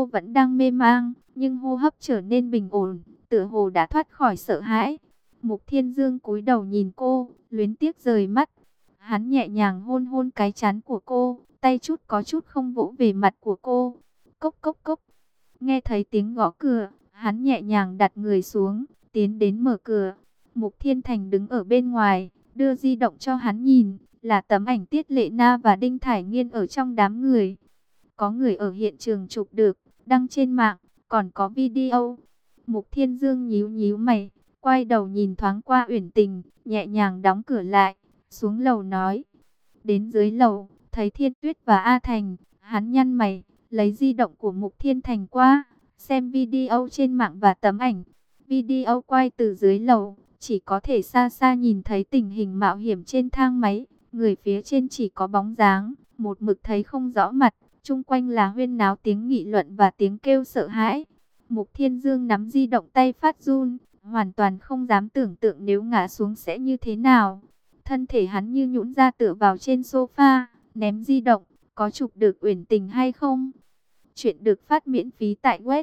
vẫn đang mê mang, nhưng hô hấp trở nên bình ổn, tựa hồ đã thoát khỏi sợ hãi. Mục Thiên Dương cúi đầu nhìn cô, luyến tiếc rời mắt. Hắn nhẹ nhàng hôn hôn cái trán của cô, tay chút có chút không vỗ về mặt của cô. Cốc cốc cốc. Nghe thấy tiếng gõ cửa, hắn nhẹ nhàng đặt người xuống, tiến đến mở cửa. Mục Thiên Thành đứng ở bên ngoài, đưa di động cho hắn nhìn, là tấm ảnh Tiết Lệ Na và Đinh Thải Nghiên ở trong đám người. Có người ở hiện trường chụp được, đăng trên mạng, còn có video. Mục Thiên Dương nhíu nhíu mày, quay đầu nhìn thoáng qua Uyển Tình, nhẹ nhàng đóng cửa lại, xuống lầu nói. Đến dưới lầu, thấy Thiên Tuyết và A Thành, hắn nhăn mày, lấy di động của Mục Thiên Thành qua, xem video trên mạng và tấm ảnh. Video quay từ dưới lầu, chỉ có thể xa xa nhìn thấy tình hình mạo hiểm trên thang máy, người phía trên chỉ có bóng dáng, một mực thấy không rõ mặt, chung quanh là huyên náo tiếng nghị luận và tiếng kêu sợ hãi. Mục Thiên Dương nắm di động tay phát run, hoàn toàn không dám tưởng tượng nếu ngã xuống sẽ như thế nào. Thân thể hắn như nhũn ra tựa vào trên sofa, ném di động, có chụp được Uyển Tình hay không? Chuyện được phát miễn phí tại web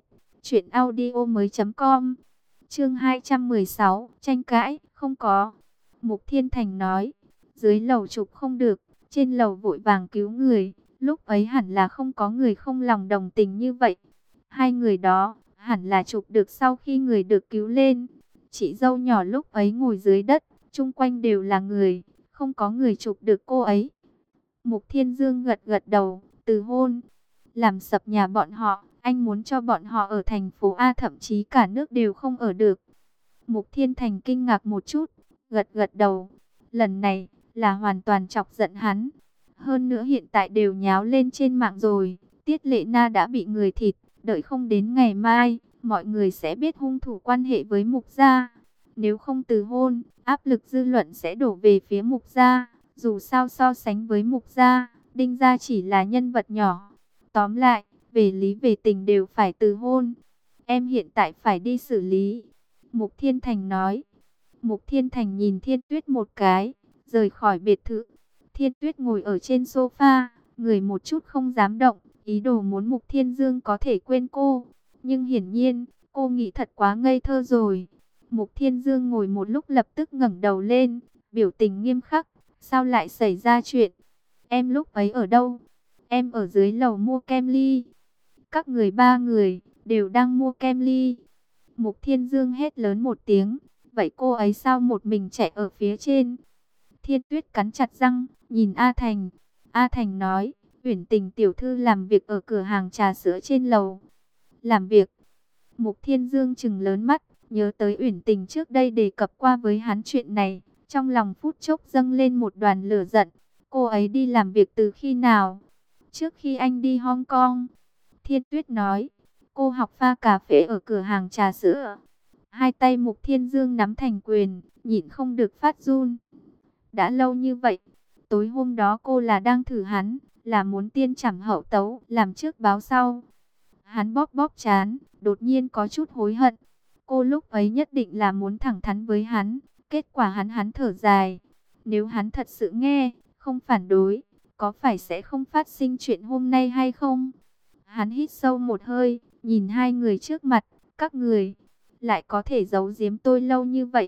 truyệnaudiomoi.com. Chương 216, tranh cãi, không có. Mục Thiên Thành nói, dưới lầu chụp không được, trên lầu vội vàng cứu người, lúc ấy hẳn là không có người không lòng đồng tình như vậy. Hai người đó, hẳn là chụp được sau khi người được cứu lên. Chị dâu nhỏ lúc ấy ngồi dưới đất, chung quanh đều là người, không có người chụp được cô ấy. Mục Thiên Dương gật gật đầu, từ hôn, làm sập nhà bọn họ, anh muốn cho bọn họ ở thành phố A, thậm chí cả nước đều không ở được. Mục Thiên Thành kinh ngạc một chút, gật gật đầu, lần này là hoàn toàn chọc giận hắn. Hơn nữa hiện tại đều nháo lên trên mạng rồi, Tiết Lệ Na đã bị người thịt, đợi không đến ngày mai, mọi người sẽ biết hung thủ quan hệ với Mục gia. Nếu không từ hôn, áp lực dư luận sẽ đổ về phía Mục gia. Dù sao so sánh với Mục gia, Đinh gia chỉ là nhân vật nhỏ. Tóm lại, về lý về tình đều phải từ hôn. Em hiện tại phải đi xử lý. Mục Thiên Thành nói. Mục Thiên Thành nhìn Thiên Tuyết một cái, rời khỏi biệt thự. Thiên Tuyết ngồi ở trên sofa, người một chút không dám động, ý đồ muốn Mục Thiên Dương có thể quên cô. Nhưng hiển nhiên, cô nghĩ thật quá ngây thơ rồi. Mục Thiên Dương ngồi một lúc lập tức ngẩng đầu lên, biểu tình nghiêm khắc. Sao lại xảy ra chuyện? Em lúc ấy ở đâu? Em ở dưới lầu mua kem ly. Các người ba người, đều đang mua kem ly. Mục Thiên Dương hét lớn một tiếng. Vậy cô ấy sao một mình chạy ở phía trên? Thiên Tuyết cắn chặt răng, nhìn A Thành. A Thành nói, Uyển Tình tiểu thư làm việc ở cửa hàng trà sữa trên lầu. Làm việc? Mục Thiên Dương trừng lớn mắt, nhớ tới Uyển Tình trước đây đề cập qua với hắn chuyện này. Trong lòng phút chốc dâng lên một đoàn lửa giận. Cô ấy đi làm việc từ khi nào? Trước khi anh đi Hong Kong. Thiên Tuyết nói, cô học pha cà phê ở cửa hàng trà sữa. Hai tay Mục Thiên Dương nắm thành quyền, nhịn không được phát run. Đã lâu như vậy, tối hôm đó cô là đang thử hắn, là muốn tiên trảm hậu tấu, làm trước báo sau. Hắn bóp bóp trán, đột nhiên có chút hối hận. Cô lúc ấy nhất định là muốn thẳng thắn với hắn, kết quả hắn thở dài. Nếu hắn thật sự nghe, không phản đối, có phải sẽ không phát sinh chuyện hôm nay hay không? Hắn hít sâu một hơi, nhìn hai người trước mặt, các người lại có thể giấu giếm tôi lâu như vậy.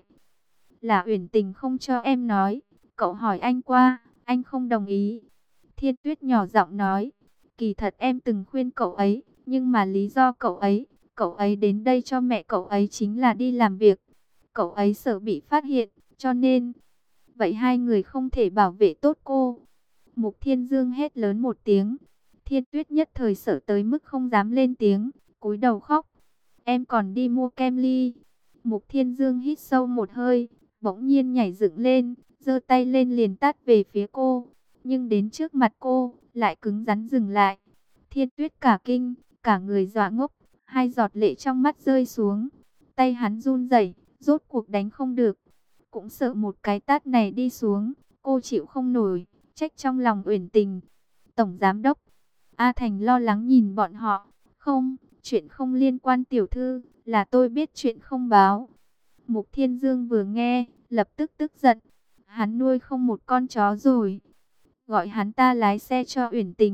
Là Uyển Tình không cho em nói, cậu hỏi anh qua, anh không đồng ý. Thiên Tuyết nhỏ giọng nói, kỳ thật em từng khuyên cậu ấy, nhưng mà lý do cậu ấy đến đây cho mẹ cậu ấy chính là đi làm việc. Cậu ấy sợ bị phát hiện, cho nên, vậy hai người không thể bảo vệ tốt cô. Mục Thiên Dương hét lớn một tiếng. Thiên Tuyết nhất thời sợ tới mức không dám lên tiếng, cúi đầu khóc. Em còn đi mua kem ly. Mục Thiên Dương hít sâu một hơi, bỗng nhiên nhảy dựng lên, giơ tay lên liền tát về phía cô. Nhưng đến trước mặt cô, lại cứng rắn dừng lại. Thiên Tuyết cả kinh, cả người dọa ngốc, hai giọt lệ trong mắt rơi xuống. Tay hắn run rẩy, rốt cuộc đánh không được. Cũng sợ một cái tát này đi xuống, cô chịu không nổi, trách trong lòng Uyển Tình. Tổng giám đốc A Thành lo lắng nhìn bọn họ. Không, chuyện không liên quan tiểu thư, là tôi biết chuyện không báo. Mục Thiên Dương vừa nghe, lập tức tức giận. Hắn nuôi không một con chó rồi. Gọi hắn ta lái xe cho Uyển Tình,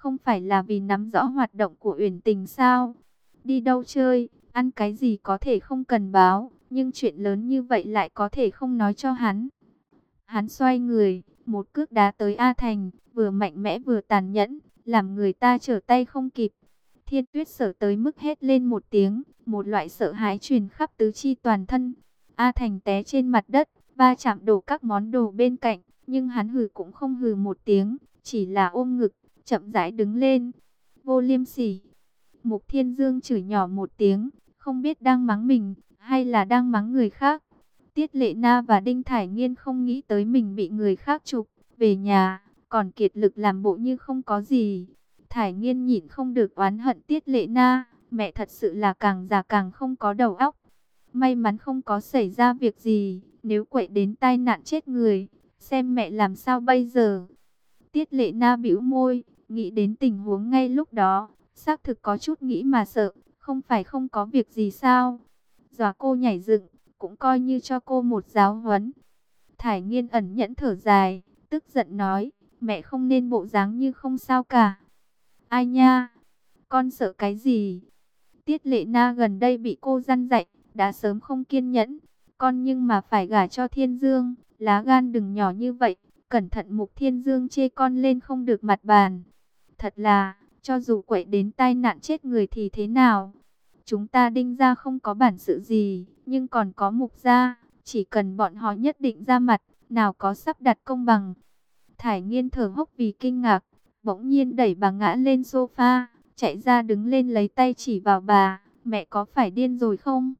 không phải là vì nắm rõ hoạt động của Uyển Tình sao? Đi đâu chơi, ăn cái gì có thể không cần báo, nhưng chuyện lớn như vậy lại có thể không nói cho hắn. Hắn xoay người, một cước đá tới A Thành, vừa mạnh mẽ vừa tàn nhẫn, làm người ta trở tay không kịp. Thiên Tuyết sợ tới mức hét lên một tiếng, một loại sợ hãi truyền khắp tứ chi toàn thân. A Thành té trên mặt đất, va chạm đổ các món đồ bên cạnh, nhưng hắn hừ cũng không hừ một tiếng, chỉ là ôm ngực, chậm rãi đứng lên. Vô liêm sỉ. Mục Thiên Dương chửi nhỏ một tiếng, không biết đang mắng mình hay là đang mắng người khác. Tiết Lệ Na và Đinh Thải Nghiên không nghĩ tới mình bị người khác chụp về nhà, còn kiệt lực làm bộ như không có gì. Thải Nghiên nhịn không được oán hận Tiết Lệ Na, mẹ thật sự là càng già càng không có đầu óc. May mắn không có xảy ra việc gì, nếu quậy đến tai nạn chết người, xem mẹ làm sao bây giờ. Tiết Lệ Na bĩu môi, nghĩ đến tình huống ngay lúc đó, xác thực có chút nghĩ mà sợ, không phải không có việc gì sao? Dọa cô nhảy dựng, cũng coi như cho cô một giáo huấn. Thải Nghiên ẩn nhẫn thở dài, tức giận nói, mẹ không nên bộ dáng như không sao cả. Ai nha, con sợ cái gì? Tiết Lệ Na gần đây bị cô dằn dạy, đã sớm không kiên nhẫn. Con nhưng mà phải gả cho Thiên Dương, lá gan đừng nhỏ như vậy, cẩn thận Mục Thiên Dương chê con lên không được mặt bàn. Thật là, cho dù quậy đến tai nạn chết người thì thế nào? Chúng ta Đinh gia không có bản sự gì, nhưng còn có Mục gia, chỉ cần bọn họ nhất định ra mặt, nào có sắp đặt công bằng. Thải Nghiên thở hốc vì kinh ngạc, bỗng nhiên đẩy bà ngã lên sofa, chạy ra đứng lên lấy tay chỉ vào bà, mẹ có phải điên rồi không?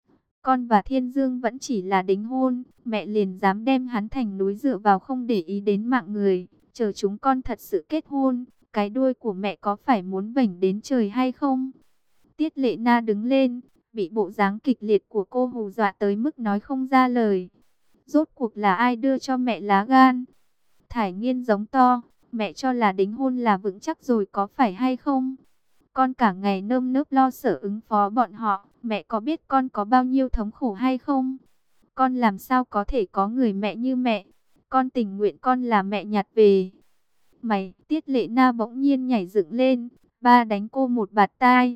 Con và Thiên Dương vẫn chỉ là đính hôn, mẹ liền dám đem hắn thành núi dựa vào không để ý đến mạng người, chờ chúng con thật sự kết hôn, cái đuôi của mẹ có phải muốn vểnh đến trời hay không? Tiết Lệ Na đứng lên, bị bộ dáng kịch liệt của cô hù dọa tới mức nói không ra lời. Rốt cuộc là ai đưa cho mẹ lá gan? Thải Nghiên giống to, mẹ cho là đính hôn là vững chắc rồi có phải hay không? Con cả ngày nơm nớp lo sợ ứng phó bọn họ, mẹ có biết con có bao nhiêu thống khổ hay không? Con làm sao có thể có người mẹ như mẹ? Con tình nguyện con là mẹ nhặt về. Mày, Tiết Lệ Na bỗng nhiên nhảy dựng lên, ba đánh cô một bạt tai.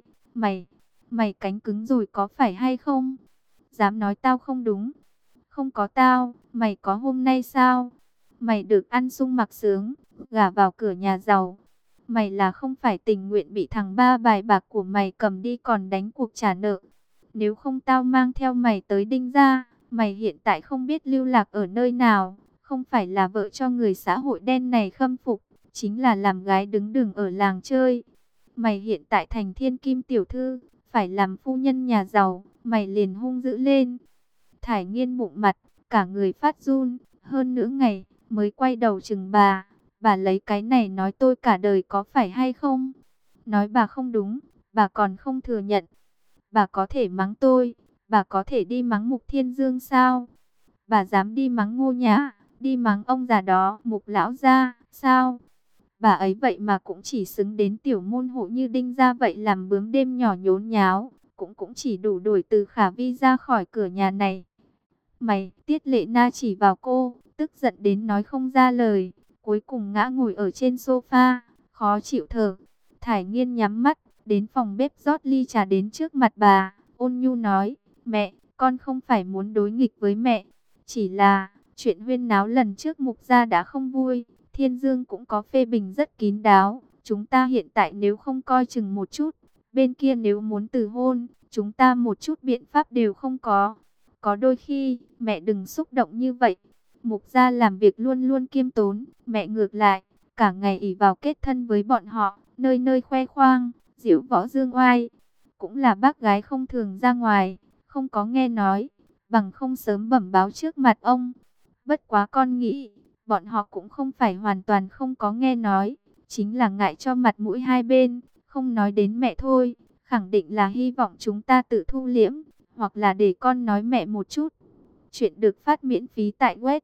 Mày cánh cứng rồi có phải hay không? Dám nói tao không đúng. Không có tao, mày có hôm nay sao? Mày được ăn sung mặc sướng, gả vào cửa nhà giàu. Mày là không phải tình nguyện bị thằng ba bài bạc của mày cầm đi còn đánh cuộc trả nợ. Nếu không tao mang theo mày tới Đinh gia, mày hiện tại không biết lưu lạc ở nơi nào. Không phải là vợ cho người xã hội đen này khâm phục, chính là làm gái đứng đường ở làng chơi. Mày hiện tại thành thiên kim tiểu thư, phải làm phu nhân nhà giàu, mày liền hung dữ lên. Thải Nghiên bụng mặt, cả người phát run, hơn nửa ngày mới quay đầu chừng bà lấy cái này nói tôi cả đời có phải hay không? Nói bà không đúng, bà còn không thừa nhận. Bà có thể mắng tôi, bà có thể đi mắng Mục Thiên Dương sao? Bà dám đi mắng Ngô Nhã, đi mắng ông già đó, Mục lão gia, sao? Bà ấy vậy mà cũng chỉ xứng đến tiểu môn hộ như Đinh gia vậy làm bướm đêm nhỏ nhốn nháo, cũng chỉ đủ đuổi từ Khả Vi ra khỏi cửa nhà này. Mày, Tiết Lệ Na chỉ vào cô, tức giận đến nói không ra lời, cuối cùng ngã ngồi ở trên sofa, khó chịu thở. Thải Nghiên nhắm mắt, đến phòng bếp rót ly trà đến trước mặt bà, ôn nhu nói, mẹ, con không phải muốn đối nghịch với mẹ, chỉ là chuyện huyên náo lần trước Mục gia đã không vui, Thiên Dương cũng có phê bình rất kín đáo, chúng ta hiện tại nếu không coi chừng một chút, bên kia nếu muốn từ hôn, chúng ta một chút biện pháp đều không có. Có đôi khi, mẹ đừng xúc động như vậy. Mục gia làm việc luôn luôn kiêm tốn, mẹ ngược lại, cả ngày ỷ vào kết thân với bọn họ, nơi nơi khoe khoang, diễu võ dương oai. Cũng là bác gái không thường ra ngoài, không có nghe nói, bằng không sớm bẩm báo trước mặt ông. Bất quá con nghĩ, bọn họ cũng không phải hoàn toàn không có nghe nói, chính là ngại cho mặt mũi hai bên, không nói đến mẹ thôi, khẳng định là hy vọng chúng ta tự thu liễm, hoặc là để con nói mẹ một chút. Chuyện được phát miễn phí tại web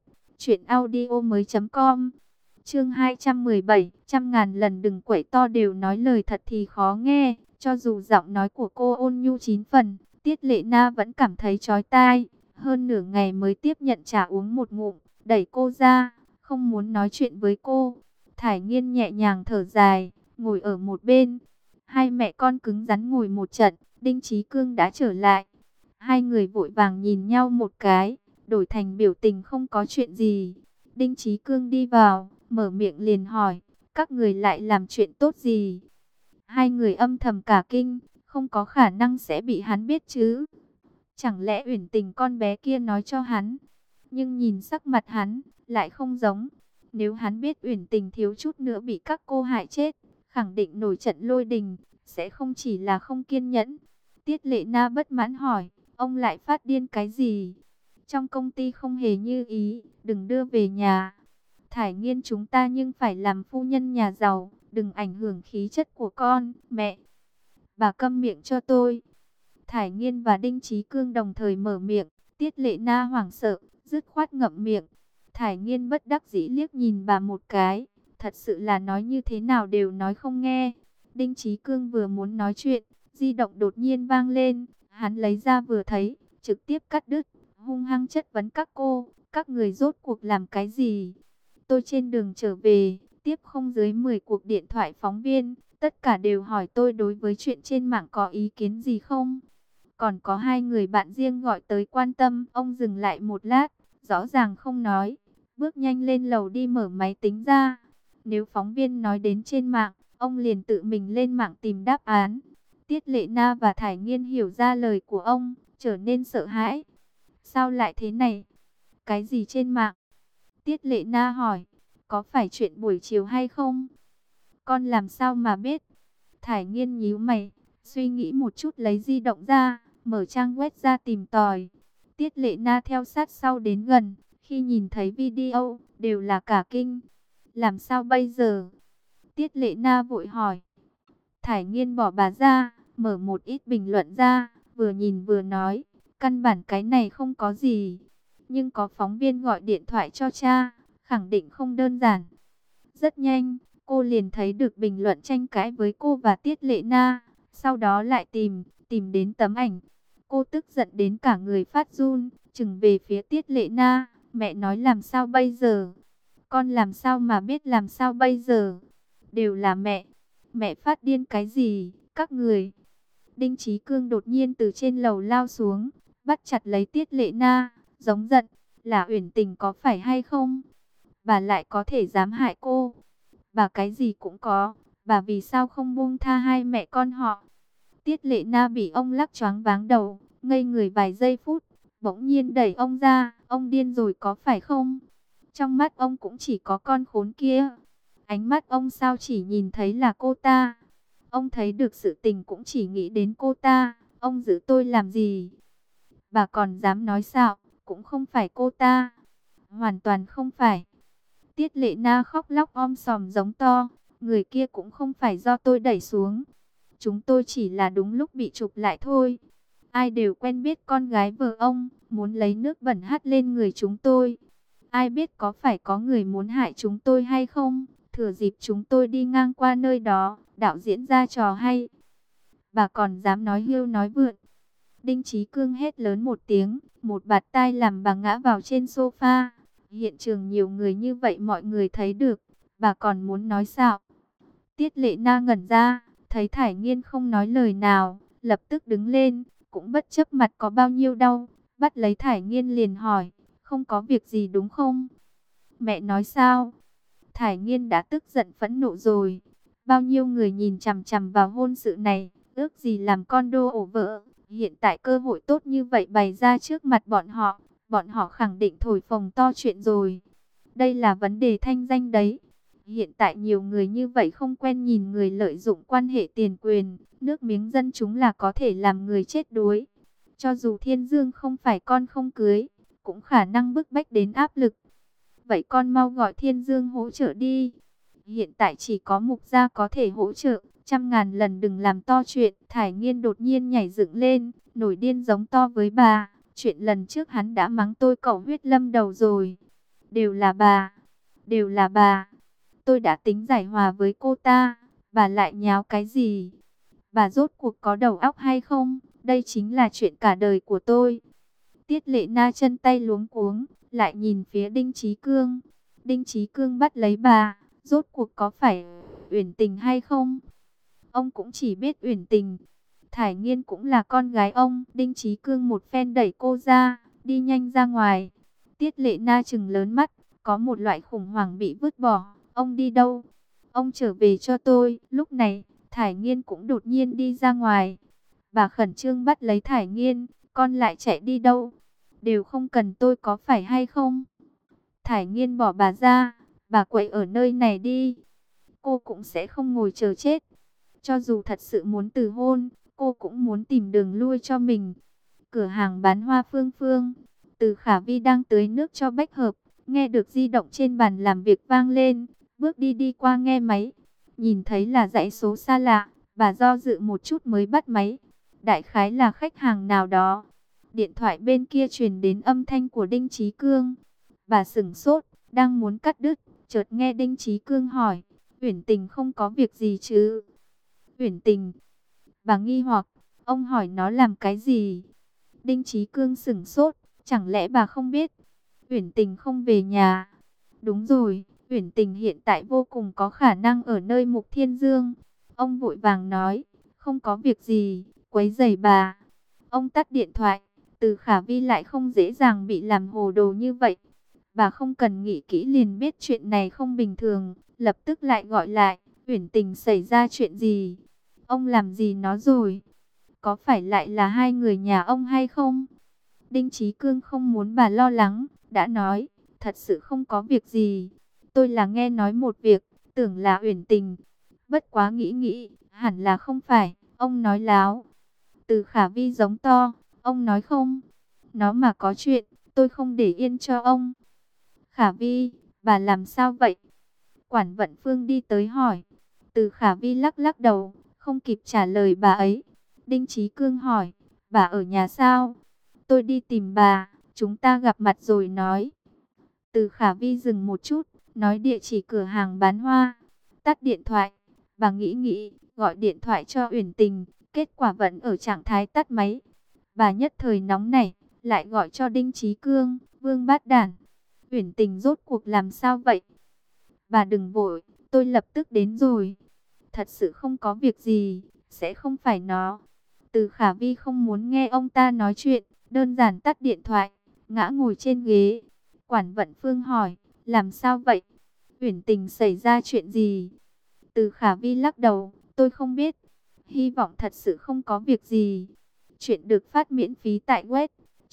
truyệnaudiomoi.com. Chương 217, trăm ngàn lần đừng quậy to đều nói lời thật thì khó nghe, cho dù giọng nói của cô ôn nhu 9 phần, Tiết Lệ Na vẫn cảm thấy chói tai, hơn nửa ngày mới tiếp nhận trà uống một ngụm, đẩy cô ra, không muốn nói chuyện với cô. Thải Nghiên nhẹ nhàng thở dài, ngồi ở một bên. Hai mẹ con cứng rắn ngồi một trận, Đinh Chí Cương đã trở lại. Hai người vội vàng nhìn nhau một cái, đổi thành biểu tình không có chuyện gì. Đinh Chí Cương đi vào, mở miệng liền hỏi, các người lại làm chuyện tốt gì? Hai người âm thầm cả kinh, không có khả năng sẽ bị hắn biết chứ. Chẳng lẽ Uyển Tình con bé kia nói cho hắn? Nhưng nhìn sắc mặt hắn, lại không giống. Nếu hắn biết Uyển Tình thiếu chút nữa bị các cô hại chết, khẳng định nổi trận lôi đình, sẽ không chỉ là không kiên nhẫn. Tiết Lệ Na bất mãn hỏi, ông lại phát điên cái gì? Trong công ty không hề như ý, đừng đưa về nhà. Thải Nghiên chúng ta nhưng phải làm phu nhân nhà giàu, đừng ảnh hưởng khí chất của con, mẹ. Bà câm miệng cho tôi. Thải Nghiên và Đinh Chí Cương đồng thời mở miệng, Tiết Lệ Na hoảng sợ, dứt khoát ngậm miệng. Thải Nghiên bất đắc dĩ liếc nhìn bà một cái, thật sự là nói như thế nào đều nói không nghe. Đinh Chí Cương vừa muốn nói chuyện, di động đột nhiên vang lên, hắn lấy ra vừa thấy, trực tiếp cắt đứt, hung hăng chất vấn các cô, các người rốt cuộc làm cái gì? Tôi trên đường trở về, tiếp không dưới 10 cuộc điện thoại phóng viên, tất cả đều hỏi tôi đối với chuyện trên mạng có ý kiến gì không? Còn có hai người bạn riêng gọi tới quan tâm, ông dừng lại một lát, rõ ràng không nói, bước nhanh lên lầu đi mở máy tính ra. Nếu phóng viên nói đến trên mạng, ông liền tự mình lên mạng tìm đáp án. Tiết Lệ Na và Thải Nghiên hiểu ra lời của ông, trở nên sợ hãi. Sao lại thế này? Cái gì trên mạng? Tiết Lệ Na hỏi, có phải chuyện buổi chiều hay không? Con làm sao mà biết? Thải Nghiên nhíu mày, suy nghĩ một chút lấy di động ra, mở trang web ra tìm tòi. Tiết Lệ Na theo sát sau đến gần, khi nhìn thấy video, đều là cả kinh. Làm sao bây giờ? Tiết Lệ Na vội hỏi. Thải Nghiên bỏ bà ra, mở một ít bình luận ra, vừa nhìn vừa nói, căn bản cái này không có gì. Nhưng có phóng viên gọi điện thoại cho cha, khẳng định không đơn giản. Rất nhanh, cô liền thấy được bình luận tranh cãi với cô và Tiết Lệ Na, sau đó lại tìm đến tấm ảnh. Cô tức giận đến cả người phát run, chừng về phía Tiết Lệ Na, mẹ nói làm sao bây giờ? Con làm sao mà biết làm sao bây giờ? Đều là mẹ phát điên cái gì, các người. Đinh Chí Cương đột nhiên từ trên lầu lao xuống, bắt chặt lấy Tiết Lệ Na, giống giận, là Uyển Tình có phải hay không? Bà lại có thể dám hại cô? Bà cái gì cũng có, bà vì sao không buông tha hai mẹ con họ? Tiết Lệ Na bị ông lắc choáng váng đầu, ngây người vài giây phút, bỗng nhiên đẩy ông ra, ông điên rồi có phải không? Trong mắt ông cũng chỉ có con khốn kia. Ánh mắt ông sao chỉ nhìn thấy là cô ta? Ông thấy được sự tình cũng chỉ nghĩ đến cô ta, ông giữ tôi làm gì? Bà còn dám nói xạo, cũng không phải cô ta. Hoàn toàn không phải. Tiết Lệ Na khóc lóc om sòm giống to, người kia cũng không phải do tôi đẩy xuống. Chúng tôi chỉ là đúng lúc bị chụp lại thôi. Ai đều quen biết con gái vợ ông, muốn lấy nước bẩn hắt lên người chúng tôi. Ai biết có phải có người muốn hại chúng tôi hay không? Thừa dịp chúng tôi đi ngang qua nơi đó, đạo diễn ra trò hay. Bà còn dám nói hưu nói vượn. Đinh Chí Cương hét lớn một tiếng, một bạt tai làm bà ngã vào trên sofa. Hiện trường nhiều người như vậy mọi người thấy được, bà còn muốn nói sao? Tiết Lệ Na ngẩn ra, thấy Thải Nghiên không nói lời nào, lập tức đứng lên, cũng bất chấp mặt có bao nhiêu đau, bắt lấy Thải Nghiên liền hỏi, không có việc gì đúng không? Mẹ nói sao? Thải Nghiên đã tức giận phẫn nộ rồi. Bao nhiêu người nhìn chằm chằm vào hôn sự này, ước gì làm con đô ổ vợ. Hiện tại cơ hội tốt như vậy bày ra trước mặt bọn họ khẳng định thổi phồng to chuyện rồi. Đây là vấn đề thanh danh đấy. Hiện tại nhiều người như vậy không quen nhìn người lợi dụng quan hệ tiền quyền, nước miếng dân chúng là có thể làm người chết đuối. Cho dù Thiên Dương không phải con không cưới, cũng khả năng bức bách đến áp lực. Vậy con mau gọi Thiên Dương hỗ trợ đi. Hiện tại chỉ có Mục Gia có thể hỗ trợ, 100.000 lần đừng làm to chuyện. Thải Nghiên đột nhiên nhảy dựng lên, nổi điên giống to với bà. Chuyện lần trước hắn đã mắng tôi cẩu huyết lâm đầu rồi. Đều là bà, đều là bà. Tôi đã tính giải hòa với cô ta, bà lại nháo cái gì? Bà rốt cuộc có đầu óc hay không? Đây chính là chuyện cả đời của tôi. Tiết Lệ Na chân tay luống cuống, lại nhìn phía Đinh Chí Cương. Đinh Chí Cương bắt lấy bà, rốt cuộc có phải Uyển Tình hay không? Ông cũng chỉ biết Uyển Tình. Thải Nghiên cũng là con gái ông. Đinh Chí Cương một phen đẩy cô ra, đi nhanh ra ngoài. Tiết Lệ Na trừng lớn mắt, có một loại khủng hoảng bị vứt bỏ. Ông đi đâu? Ông trở về cho tôi. Lúc này, Thải Nghiên cũng đột nhiên đi ra ngoài. Bà khẩn trương bắt lấy Thải Nghiên, con lại chạy đi đâu? Đều không cần tôi có phải hay không? Thải Nghiên bỏ bà ra, bà quậy ở nơi này đi. Cô cũng sẽ không ngồi chờ chết. Cho dù thật sự muốn từ hôn, cô cũng muốn tìm đường lui cho mình. Cửa hàng bán hoa Phương Phương, Từ Khả Vi đang tưới nước cho bách hợp, nghe được di động trên bàn làm việc vang lên, bước đi qua nghe máy. Nhìn thấy là dãy số xa lạ, bà do dự một chút mới bắt máy. Đại khái là khách hàng nào đó. Điện thoại bên kia truyền đến âm thanh của Đinh Chí Cương. Bà sửng sốt, đang muốn cắt đứt, chợt nghe Đinh Chí Cương hỏi, Uyển Tình không có việc gì chứ? Uyển Tình? Bà nghi hoặc, ông hỏi nó làm cái gì? Đinh Chí Cương sửng sốt, chẳng lẽ bà không biết? Uyển Tình không về nhà. Đúng rồi, Uyển Tình hiện tại vô cùng có khả năng ở nơi Mục Thiên Dương. Ông vội vàng nói, không có việc gì, quấy rầy bà. Ông tắt điện thoại, Từ Khả Vi lại không dễ dàng bị làm hồ đồ như vậy. Bà không cần nghĩ kỹ liền biết chuyện này không bình thường, lập tức lại gọi lại, Uyển Tình xảy ra chuyện gì? Ông làm gì nó rồi? Có phải lại là hai người nhà ông hay không? Đinh Chí Cương không muốn bà lo lắng, đã nói, thật sự không có việc gì. Tôi là nghe nói một việc, tưởng là Uyển Tình. Bất quá nghĩ, hẳn là không phải, ông nói láo. Từ Khả Vi giống to, ông nói không? Nó mà có chuyện, tôi không để yên cho ông. Khả Vi, bà làm sao vậy? Quản Vận Phương đi tới hỏi. Từ Khả Vi lắc lắc đầu, không kịp trả lời bà ấy. Đinh Chí Cương hỏi, bà ở nhà sao? Tôi đi tìm bà, chúng ta gặp mặt rồi nói. Từ Khả Vi dừng một chút, nói địa chỉ cửa hàng bán hoa. Tắt điện thoại, bà nghĩ, gọi điện thoại cho Uyển Tình, kết quả vẫn ở trạng thái tắt máy. Bà nhất thời nóng nảy, lại gọi cho Đinh Chí Cương, Vương Bát Đản. Uyển Tình rốt cuộc làm sao vậy? Bà đừng vội, tôi lập tức đến rồi. Thật sự không có việc gì, sẽ không phải nó. Từ Khả Vi không muốn nghe ông ta nói chuyện, đơn giản tắt điện thoại, ngã ngồi trên ghế. Quản Vận Phương hỏi, làm sao vậy? Uyển Tình xảy ra chuyện gì? Từ Khả Vi lắc đầu, tôi không biết. Hy vọng thật sự không có việc gì. Chuyện được phát miễn phí tại web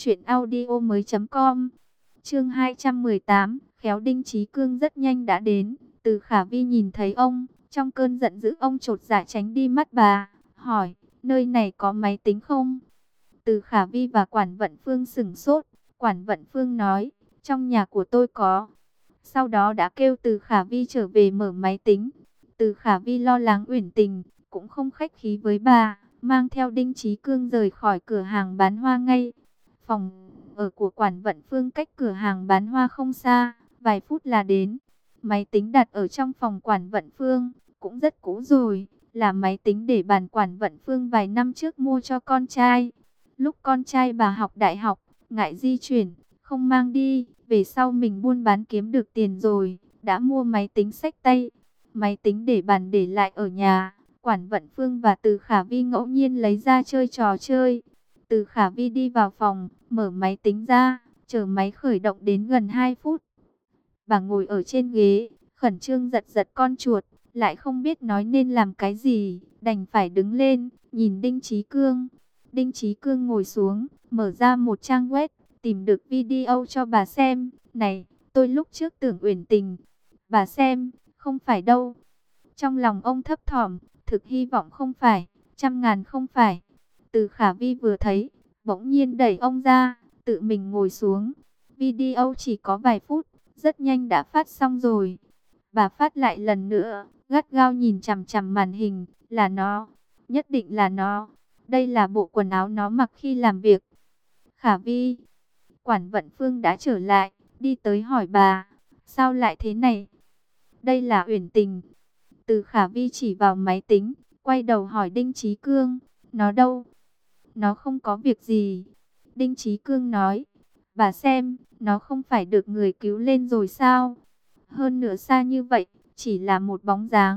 truyệnaudiomoi.com. Chương 218, khéo Đinh Chí Cương rất nhanh đã đến. Từ Khả Vi nhìn thấy ông, trong cơn giận dữ ông chột dạ tránh đi mắt bà, hỏi, nơi này có máy tính không? Từ Khả Vi và Quản Vận Phương sửng sốt. Quản Vận Phương nói, trong nhà của tôi có. Sau đó đã kêu Từ Khả Vi trở về mở máy tính. Từ Khả Vi lo lắng Uyển Tình, cũng không khách khí với bà, mang theo Đinh Chí Cương rời khỏi cửa hàng bán hoa ngay. Phòng ở của Quản Vận Phương cách cửa hàng bán hoa không xa, vài phút là đến. Máy tính đặt ở trong phòng Quản Vận Phương, cũng rất cũ rồi, là máy tính để bàn Quản Vận Phương vài năm trước mua cho con trai. Lúc con trai bà học đại học, ngại di chuyển, không mang đi, về sau mình buôn bán kiếm được tiền rồi, đã mua máy tính xách tay. Máy tính để bàn để lại ở nhà, Quản Vận Phương và Từ Khả Vi ngẫu nhiên lấy ra chơi trò chơi. Từ Khả Vi đi vào phòng, mở máy tính ra, chờ máy khởi động đến gần 2 phút. Bà ngồi ở trên ghế, khẩn trương giật giật con chuột, lại không biết nói nên làm cái gì, đành phải đứng lên, nhìn Đinh Chí Cương. Đinh Chí Cương ngồi xuống, mở ra một trang web, tìm được video cho bà xem. Này, tôi lúc trước tưởng Uyển Tình. Bà xem, không phải đâu. Trong lòng ông thấp thỏm, thực hy vọng không phải, trăm ngàn không phải. Từ Khả Vi vừa thấy, bỗng nhiên đẩy ông ra, tự mình ngồi xuống. Video chỉ có vài phút, rất nhanh đã phát xong rồi. Bà phát lại lần nữa, gắt gao nhìn chằm chằm màn hình, là nó, nhất định là nó. Đây là bộ quần áo nó mặc khi làm việc. Khả Vi, Quản Vận Phương đã trở lại, đi tới hỏi bà, sao lại thế này? Đây là Uyển Tình. Từ Khả Vi chỉ vào máy tính, quay đầu hỏi Đinh Chí Cương, nó đâu? Nó không có việc gì. Đinh Chí Cương nói, bà xem, nó không phải được người cứu lên rồi sao? Hơn nữa xa như vậy, chỉ là một bóng dáng,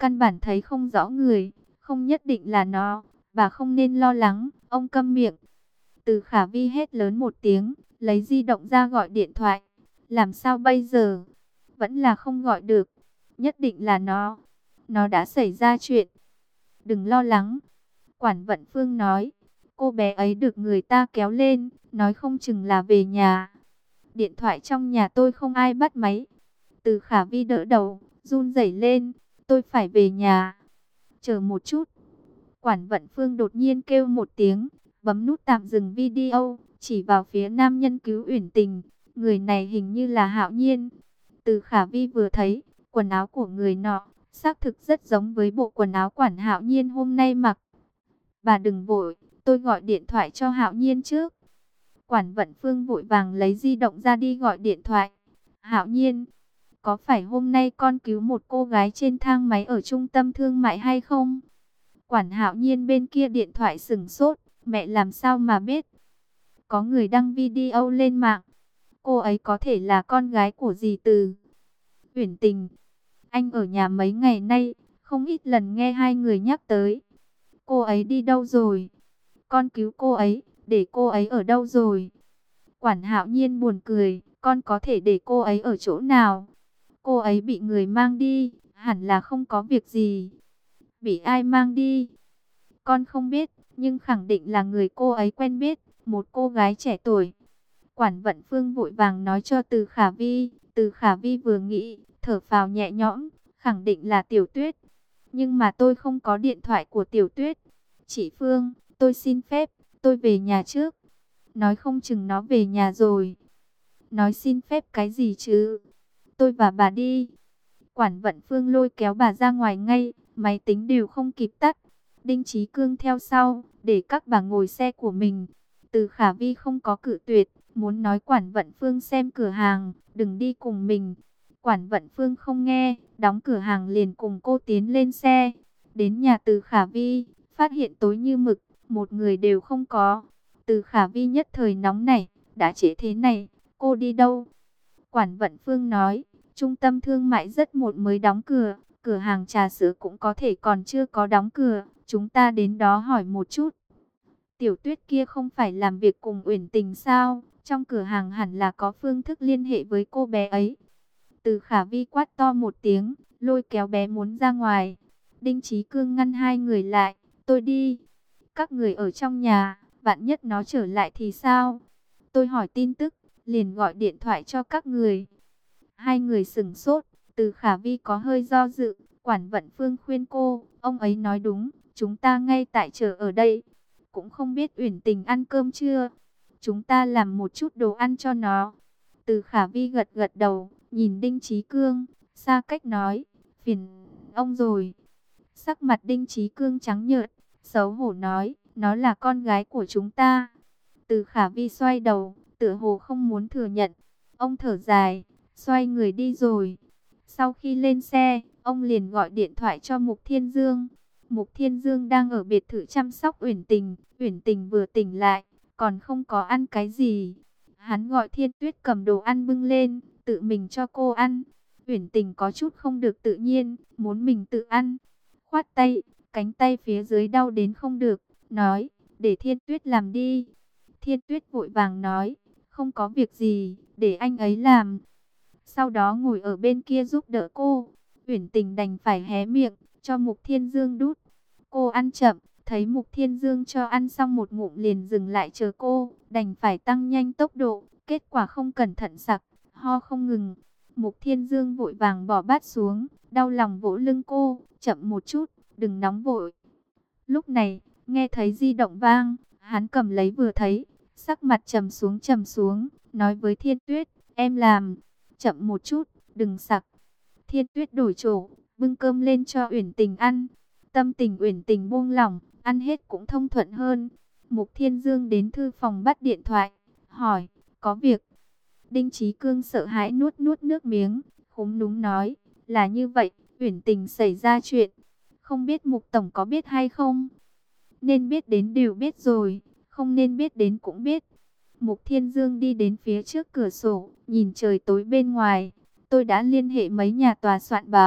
căn bản thấy không rõ người, không nhất định là nó, bà không nên lo lắng, ông câm miệng. Từ Khả Vi hét lớn một tiếng, lấy di động ra gọi điện thoại. Làm sao bây giờ? Vẫn là không gọi được. Nhất định là nó đã xảy ra chuyện. Đừng lo lắng. Quản Vận Phương nói, cô bé ấy được người ta kéo lên, nói không chừng là về nhà. Điện thoại trong nhà tôi không ai bắt máy. Từ Khả Vi đỡ đầu, run rẩy lên, tôi phải về nhà. Chờ một chút. Quản Vận Phương đột nhiên kêu một tiếng, bấm nút tạm dừng video, chỉ vào phía nam nhân cứu Uyển Tình. Người này hình như là Hạo Nhiên. Từ Khả Vi vừa thấy, quần áo của người nọ, xác thực rất giống với bộ quần áo Quản Hạo Nhiên hôm nay mặc. Bà đừng vội, tôi gọi điện thoại cho Hạo Nhiên trước. Quản Vận Phương vội vàng lấy di động ra đi gọi điện thoại. Hạo Nhiên, có phải hôm nay con cứu một cô gái trên thang máy ở trung tâm thương mại hay không? Quản Hạo Nhiên bên kia điện thoại sửng sốt, mẹ làm sao mà biết? Có người đăng video lên mạng. Cô ấy có thể là con gái của dì Từ. Uyển Tình, anh ở nhà mấy ngày nay, không ít lần nghe hai người nhắc tới. Cô ấy đi đâu rồi? Con cứu cô ấy, để cô ấy ở đâu rồi? Quản Hạo Nhiên buồn cười, con có thể để cô ấy ở chỗ nào? Cô ấy bị người mang đi, hẳn là không có việc gì. Bị ai mang đi? Con không biết, nhưng khẳng định là người cô ấy quen biết, một cô gái trẻ tuổi. Quản Vận Phương vội vàng nói cho Từ Khả Vi. Từ Khả Vi vừa nghĩ, thở phào nhẹ nhõm, khẳng định là Tiểu Tuyết. Nhưng mà tôi không có điện thoại của Tiểu Tuyết. Chị Phương, tôi xin phép, tôi về nhà trước. Nói không chừng nó về nhà rồi. Nói xin phép cái gì chứ? Tôi và bà đi. Quản Vận Phương lôi kéo bà ra ngoài ngay, máy tính đều không kịp tắt. Đinh Chí Cương theo sau, để các bà ngồi xe của mình. Từ Khả Vi không có cự tuyệt, muốn nói Quản Vận Phương xem cửa hàng, đừng đi cùng mình. Quản Vận Phương không nghe, đóng cửa hàng liền cùng cô tiến lên xe. Đến nhà Từ Khả Vi, phát hiện tối như mực, một người đều không có. Từ Khả Vi nhất thời nóng nảy, đã trễ thế này, cô đi đâu? Quản Vận Phương nói, trung tâm thương mại rất muộn mới đóng cửa, cửa hàng trà sữa cũng có thể còn chưa có đóng cửa, chúng ta đến đó hỏi một chút. Tiểu Tuyết kia không phải làm việc cùng Uyển Tình sao? Trong cửa hàng hẳn là có phương thức liên hệ với cô bé ấy. Từ Khả Vi quát to một tiếng, lôi kéo bé muốn ra ngoài. Đinh Chí Cương ngăn hai người lại, tôi đi. Các người ở trong nhà, vạn nhất nó trở lại thì sao? Tôi hỏi tin tức, liền gọi điện thoại cho các người. Hai người sửng sốt, Từ Khả Vi có hơi do dự. Quản Vận Phương khuyên cô, ông ấy nói đúng, chúng ta ngay tại chợ ở đây. Cũng không biết Uyển Tình ăn cơm chưa? Chúng ta làm một chút đồ ăn cho nó. Từ Khả Vi gật gật đầu, nhìn Đinh Chí Cương, xa cách nói, phiền ông rồi. Sắc mặt Đinh Chí Cương trắng nhợt, xấu hổ nói, nó là con gái của chúng ta. Từ Khả Vi xoay đầu, tựa hồ không muốn thừa nhận. Ông thở dài, xoay người đi rồi. Sau khi lên xe, ông liền gọi điện thoại cho Mục Thiên Dương. Mục Thiên Dương đang ở biệt thự chăm sóc Uyển Tình. Uyển Tình vừa tỉnh lại, còn không có ăn cái gì. Hắn gọi Thiên Tuyết cầm đồ ăn bưng lên, tự mình cho cô ăn. Uyển Tình có chút không được tự nhiên, muốn mình tự ăn. Khoát tay, cánh tay phía dưới đau đến không được, nói, để Thiên Tuyết làm đi. Thiên Tuyết vội vàng nói, không có việc gì, để anh ấy làm. Sau đó ngồi ở bên kia giúp đỡ cô. Uyển Tình đành phải hé miệng, cho Mục Thiên Dương đút. Cô ăn chậm, thấy Mục Thiên Dương cho ăn xong một ngụm liền dừng lại chờ cô, đành phải tăng nhanh tốc độ. Kết quả không cẩn thận sặc, ho không ngừng. Mục Thiên Dương vội vàng bỏ bát xuống, đau lòng vỗ lưng cô, chậm một chút, đừng nóng vội. Lúc này, nghe thấy di động vang, hắn cầm lấy vừa thấy, sắc mặt trầm xuống, nói với Thiên Tuyết, em làm, chậm một chút, đừng sặc. Thiên Tuyết đổi chỗ, bưng cơm lên cho Uyển Tình ăn. Tâm tình Uyển Tình buông lỏng, ăn hết cũng thông thuận hơn. Mục Thiên Dương đến thư phòng bắt điện thoại, hỏi, có việc. Đinh Chí Cương sợ hãi nuốt nuốt nước miếng, khúm núm nói, là như vậy, Uyển Tình xảy ra chuyện. Không biết Mục Tổng có biết hay không? Nên biết đến đều biết rồi, không nên biết đến cũng biết. Mục Thiên Dương đi đến phía trước cửa sổ, nhìn trời tối bên ngoài. Tôi đã liên hệ mấy nhà tòa soạn báo,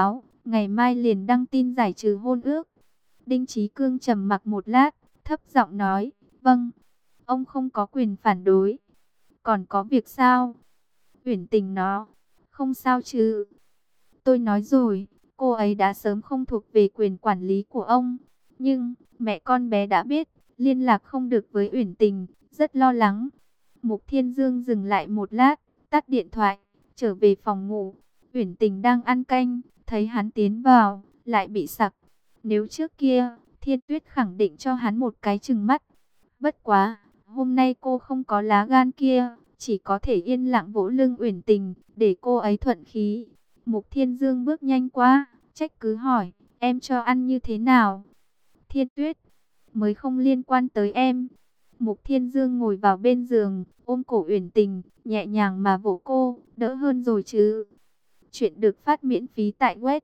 ngày mai liền đăng tin giải trừ hôn ước. Đinh Chí Cương trầm mặc một lát, thấp giọng nói, vâng, ông không có quyền phản đối. Còn có việc sao? Uyển Tình nó, không sao chứ. Tôi nói rồi, cô ấy đã sớm không thuộc về quyền quản lý của ông. Nhưng, mẹ con bé đã biết, liên lạc không được với Uyển Tình, rất lo lắng. Mục Thiên Dương dừng lại một lát, tắt điện thoại, trở về phòng ngủ. Uyển Tình đang ăn canh, thấy hắn tiến vào, lại bị sặc. Nếu trước kia, Thiên Tuyết khẳng định cho hắn một cái trừng mắt. Bất quá, hôm nay cô không có lá gan kia, chỉ có thể yên lặng vỗ lưng Uyển Tình, để cô ấy thuận khí. Mục Thiên Dương bước nhanh qua, trách cứ hỏi, em cho ăn như thế nào? Thiên Tuyết, mới không liên quan tới em. Mục Thiên Dương ngồi vào bên giường, ôm cổ Uyển Tình, nhẹ nhàng mà vỗ cô, đỡ hơn rồi chứ. Chuyện được phát miễn phí tại web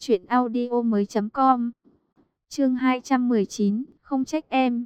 truyệnaudiomoi.com. Chương 219, không trách em.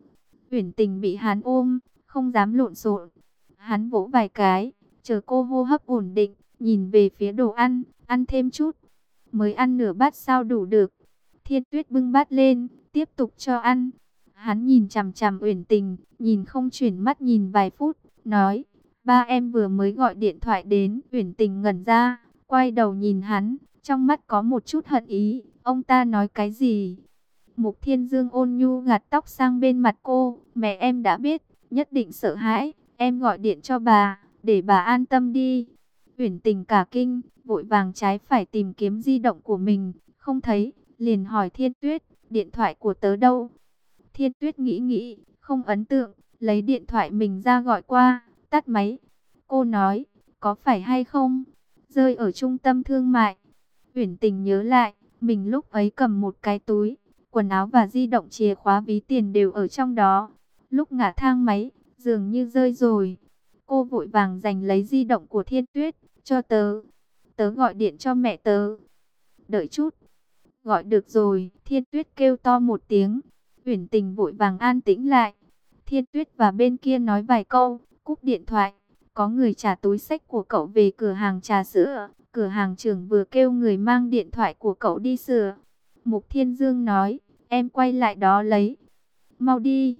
Uyển Tình bị hắn ôm, không dám lộn xộn. Hắn vỗ vài cái, chờ cô hô hấp ổn định, nhìn về phía đồ ăn, ăn thêm chút. Mới ăn nửa bát sao đủ được. Thiên Tuyết bưng bát lên, tiếp tục cho ăn. Hắn nhìn chằm chằm Uyển Tình, nhìn không chuyển mắt nhìn vài phút, nói, ba em vừa mới gọi điện thoại đến. Uyển Tình ngẩn ra, quay đầu nhìn hắn, trong mắt có một chút hận ý. Ông ta nói cái gì? Mục Thiên Dương ôn nhu gạt tóc sang bên mặt cô, mẹ em đã biết, nhất định sợ hãi, em gọi điện cho bà, để bà an tâm đi. Uyển Tình cả kinh, vội vàng trái phải tìm kiếm di động của mình, không thấy, liền hỏi Thiên Tuyết, điện thoại của tớ đâu? Thiên Tuyết nghĩ nghĩ, không ấn tượng, lấy điện thoại mình ra gọi qua, tắt máy. Cô nói, có phải hay không? Rơi ở trung tâm thương mại. Uyển Tình nhớ lại, mình lúc ấy cầm một cái túi, quần áo và di động, chìa khóa, ví tiền đều ở trong đó. Lúc ngả thang máy, dường như rơi rồi. Cô vội vàng giành lấy di động của Thiên Tuyết, cho tớ. Tớ gọi điện cho mẹ tớ. Đợi chút. Gọi được rồi, Thiên Tuyết kêu to một tiếng. Uyển Tình vội vàng an tĩnh lại. Thiên Tuyết và bên kia nói vài câu, cúp điện thoại. Có người trả túi xách của cậu về cửa hàng trà sữa. Cửa hàng trưởng vừa kêu người mang điện thoại của cậu đi sửa. Mục Thiên Dương nói, em quay lại đó lấy. Mau đi.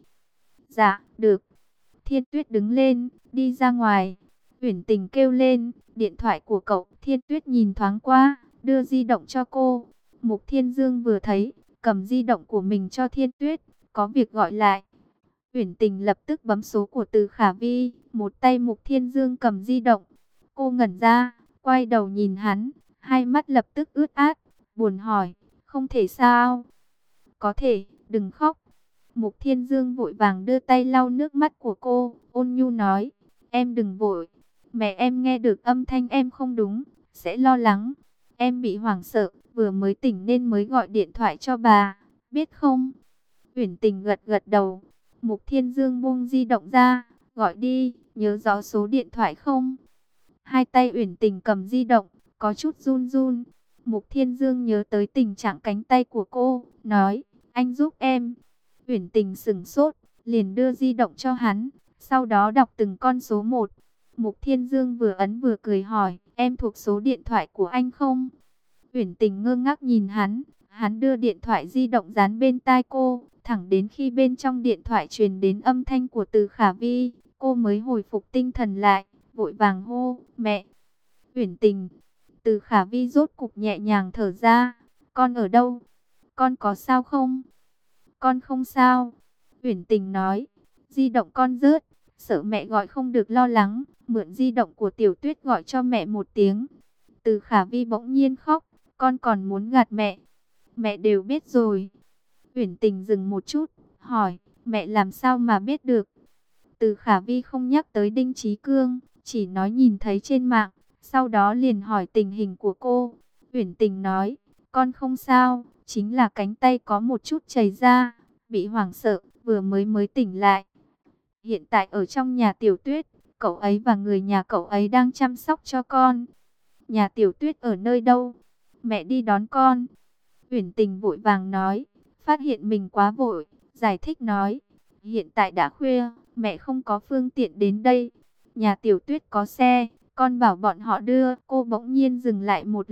Dạ, được. Thiên Tuyết đứng lên, đi ra ngoài. Uyển Tình kêu lên, điện thoại của cậu. Thiên Tuyết nhìn thoáng qua, đưa di động cho cô. Mục Thiên Dương vừa thấy, cầm di động của mình cho Thiên Tuyết, có việc gọi lại. Uyển Tình lập tức bấm số của Từ Khả Vi, một tay Mục Thiên Dương cầm di động. Cô ngẩn ra, quay đầu nhìn hắn, hai mắt lập tức ướt át, buồn hỏi, không thể sao? Có thể, đừng khóc. Mục Thiên Dương vội vàng đưa tay lau nước mắt của cô, ôn nhu nói, em đừng vội, mẹ em nghe được âm thanh em không đúng, sẽ lo lắng. Em bị hoảng sợ, vừa mới tỉnh nên mới gọi điện thoại cho bà, biết không? Uyển Tình gật gật đầu. Mục Thiên Dương buông di động ra, gọi đi, nhớ rõ số điện thoại không? Hai tay Uyển Tình cầm di động, có chút run run. Mục Thiên Dương nhớ tới tình trạng cánh tay của cô, nói, anh giúp em. Uyển Tình sững sốt, liền đưa di động cho hắn, sau đó đọc từng con số một. Mục Thiên Dương vừa ấn vừa cười hỏi, em thuộc số điện thoại của anh không? Uyển Tình ngơ ngác nhìn hắn đưa điện thoại di động dán bên tai cô, thẳng đến khi bên trong điện thoại truyền đến âm thanh của Từ Khả Vi, cô mới hồi phục tinh thần lại, vội vàng hô, mẹ. Uyển Tình. Từ Khả Vi rốt cục nhẹ nhàng thở ra, con ở đâu? Con có sao không? Con không sao. Uyển Tình nói, di động con rớt, sợ mẹ gọi không được lo lắng, mượn di động của Tiểu Tuyết gọi cho mẹ một tiếng. Từ Khả Vi bỗng nhiên khóc, con còn muốn gạt mẹ. Mẹ đều biết rồi. Uyển Tình dừng một chút, hỏi, mẹ làm sao mà biết được? Từ Khả Vi không nhắc tới Đinh Chí Cương, chỉ nói nhìn thấy trên mạng, sau đó liền hỏi tình hình của cô. Uyển Tình nói, con không sao, chính là cánh tay có một chút chảy ra, bị hoảng sợ, vừa mới tỉnh lại. Hiện tại ở trong nhà Tiểu Tuyết, cậu ấy và người nhà cậu ấy đang chăm sóc cho con. Nhà Tiểu Tuyết ở nơi đâu? Mẹ đi đón con. Uyển Tình vội vàng nói, phát hiện mình quá vội, giải thích nói, hiện tại đã khuya, mẹ không có phương tiện đến đây. Nhà Tiểu Tuyết có xe, con bảo bọn họ đưa. Cô bỗng nhiên dừng lại một lát,